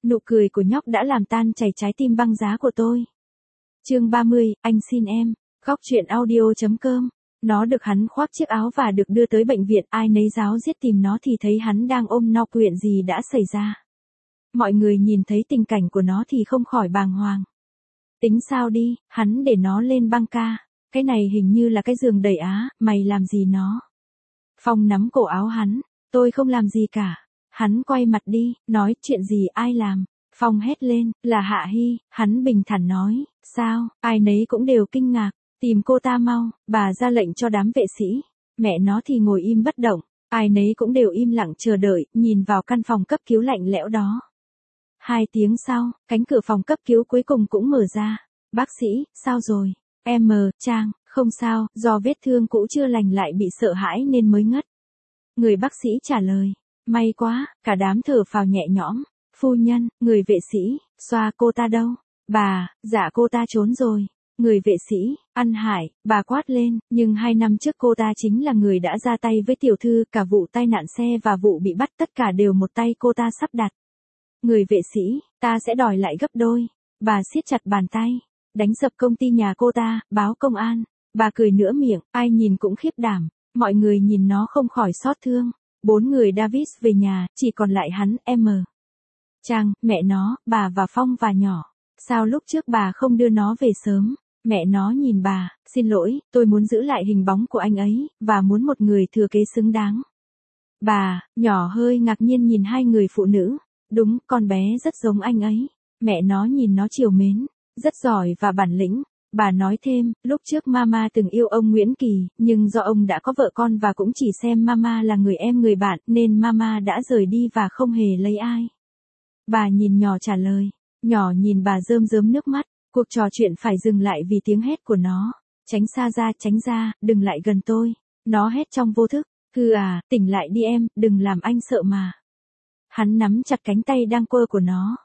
Nụ cười của nhóc đã làm tan chảy trái tim băng giá của tôi. Chương 30, anh xin em. Góc truyện audio.com. Nó được hắn khoác chiếc áo và được đưa tới bệnh viện, ai nấy ráo riết tìm nó thì thấy hắn đang ôm no. Chuyện gì đã xảy ra? Mọi người nhìn thấy tình cảnh của nó thì không khỏi bàng hoàng. Tính sao đi, hắn để nó lên băng ca. Cái này hình như là cái giường đẩy á, mày làm gì nó? Phong nắm cổ áo hắn, tôi không làm gì cả. Hắn quay mặt đi, nói chuyện gì ai làm? Phong hét lên, là Hạ Hy. Hắn bình thản nói, sao? Ai nấy cũng đều kinh ngạc, tìm cô ta mau. Bà ra lệnh cho đám vệ sĩ. Mẹ nó thì ngồi im bất động, ai nấy cũng đều im lặng chờ đợi, nhìn vào căn phòng cấp cứu lạnh lẽo đó. 2 tiếng sau, cánh cửa phòng cấp cứu cuối cùng cũng mở ra. Bác sĩ, sao rồi? Em Trang, không sao, do vết thương cũ chưa lành lại bị sợ hãi nên mới ngất. Người bác sĩ trả lời. May quá, cả đám thở phào nhẹ nhõm. Phu nhân, người vệ sĩ, xoa cô ta đâu? Bà, dạ cô ta trốn rồi. Người vệ sĩ, ăn hải, bà quát lên, nhưng 2 năm trước cô ta chính là người đã ra tay với tiểu thư, cả vụ tai nạn xe và vụ bị bắt tất cả đều một tay cô ta sắp đặt. Người vệ sĩ, ta sẽ đòi lại gấp đôi. Bà siết chặt bàn tay, đánh sập công ty nhà cô ta, báo công an. Bà cười nửa miệng, ai nhìn cũng khiếp đảm. Mọi người nhìn nó không khỏi xót thương. 4 người Davis về nhà, chỉ còn lại hắn, Trang, mẹ nó, bà và Phong và nhỏ. Sao lúc trước bà không đưa nó về sớm? Mẹ nó nhìn bà, xin lỗi, tôi muốn giữ lại hình bóng của anh ấy, và muốn một người thừa kế xứng đáng. Bà, nhỏ hơi ngạc nhiên nhìn 2 người phụ nữ. Đúng, con bé rất giống anh ấy. Mẹ nó nhìn nó trìu mến, rất giỏi và bản lĩnh. Bà nói thêm, lúc trước Mama từng yêu ông Nguyễn Kỳ, nhưng do ông đã có vợ con và cũng chỉ xem Mama là người em người bạn, nên Mama đã rời đi và không hề lấy ai. Bà nhìn nhỏ trả lời, nhỏ nhìn bà rơm rớm nước mắt, cuộc trò chuyện phải dừng lại vì tiếng hét của nó. Tránh ra, đừng lại gần tôi. Nó hét trong vô thức, tỉnh lại đi em, đừng làm anh sợ mà. Hắn nắm chặt cánh tay đang quơ của nó.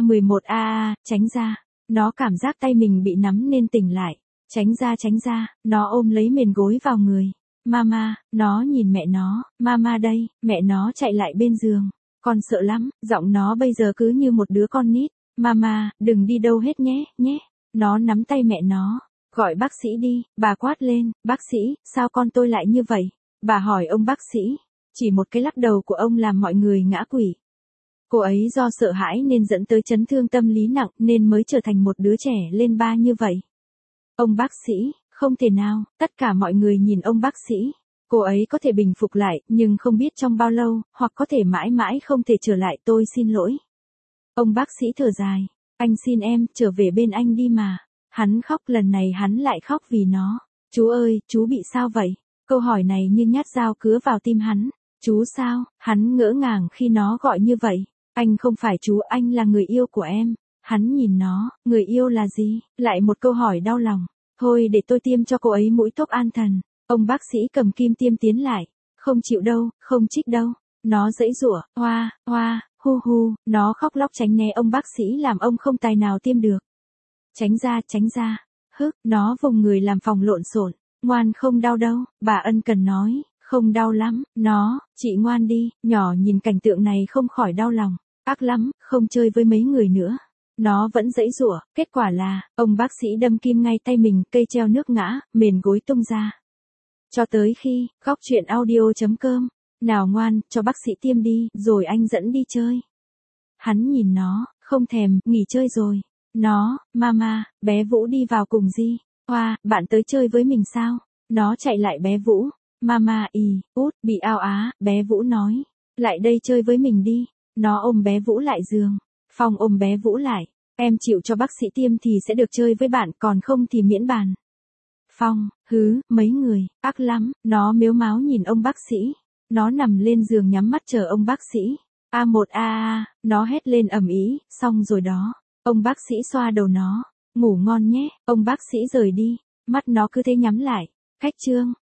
A11 tránh ra. Nó cảm giác tay mình bị nắm nên tỉnh lại. Tránh ra, nó ôm lấy mền gối vào người. Mama, nó nhìn mẹ nó, Mama đây, mẹ nó chạy lại bên giường. Con sợ lắm, giọng nó bây giờ cứ như một đứa con nít. Mama, đừng đi đâu hết nhé. Nó nắm tay mẹ nó. Gọi bác sĩ đi, bà quát lên, bác sĩ, sao con tôi lại như vậy? Bà hỏi ông bác sĩ. Chỉ một cái lắc đầu của ông làm mọi người ngã quỵ. Cô ấy do sợ hãi nên dẫn tới chấn thương tâm lý nặng nên mới trở thành một đứa trẻ lên 3 như vậy. Ông bác sĩ, không thể nào, tất cả mọi người nhìn ông bác sĩ. Cô ấy có thể bình phục lại, nhưng không biết trong bao lâu, hoặc có thể mãi mãi không thể trở lại, tôi xin lỗi. Ông bác sĩ thở dài, anh xin em, trở về bên anh đi mà. Hắn khóc, lần này hắn lại khóc vì nó. Chú ơi, chú bị sao vậy? Câu hỏi này như nhát dao cứa vào tim hắn. Chú sao? Hắn ngỡ ngàng khi nó gọi như vậy. Anh không phải chú, anh là người yêu của em. Hắn nhìn nó, người yêu là gì? Lại một câu hỏi đau lòng. Thôi để tôi tiêm cho cô ấy mũi thuốc an thần. Ông bác sĩ cầm kim tiêm tiến lại. Không chịu đâu, không chích đâu. Nó giãy giụa, hoa, hu, nó khóc lóc tránh né ông bác sĩ làm ông không tài nào tiêm được. Tránh ra, nó vùng người làm phòng lộn xộn. Ngoan không đau đâu, bà ân cần nói, không đau lắm, chị ngoan đi, nhỏ nhìn cảnh tượng này không khỏi đau lòng. Ác lắm, không chơi với mấy người nữa. Nó vẫn giãy giụa, kết quả là, ông bác sĩ đâm kim ngay tay mình, cây treo nước ngã, mền gối tung ra. Cho tới khi, góc truyện audio.com, nào ngoan, cho bác sĩ tiêm đi, rồi anh dẫn đi chơi. Hắn nhìn nó, không thèm, nghỉ chơi rồi. Nó, Mama, bé Vũ đi vào cùng Di. Bạn tới chơi với mình sao? Nó chạy lại bé Vũ. Mama, bị ao á, bé Vũ nói. Lại đây chơi với mình đi. Nó ôm bé Vũ lại giường. Phong ôm bé Vũ lại. Em chịu cho bác sĩ tiêm thì sẽ được chơi với bạn, còn không thì miễn bàn. Phong, mấy người, ác lắm, nó mếu máo nhìn ông bác sĩ. Nó nằm lên giường nhắm mắt chờ ông bác sĩ. A1 nó hét lên ầm ĩ, xong rồi đó. Ông bác sĩ xoa đầu nó. Ngủ ngon nhé, ông bác sĩ rời đi. Mắt nó cứ thế nhắm lại. Cách chương.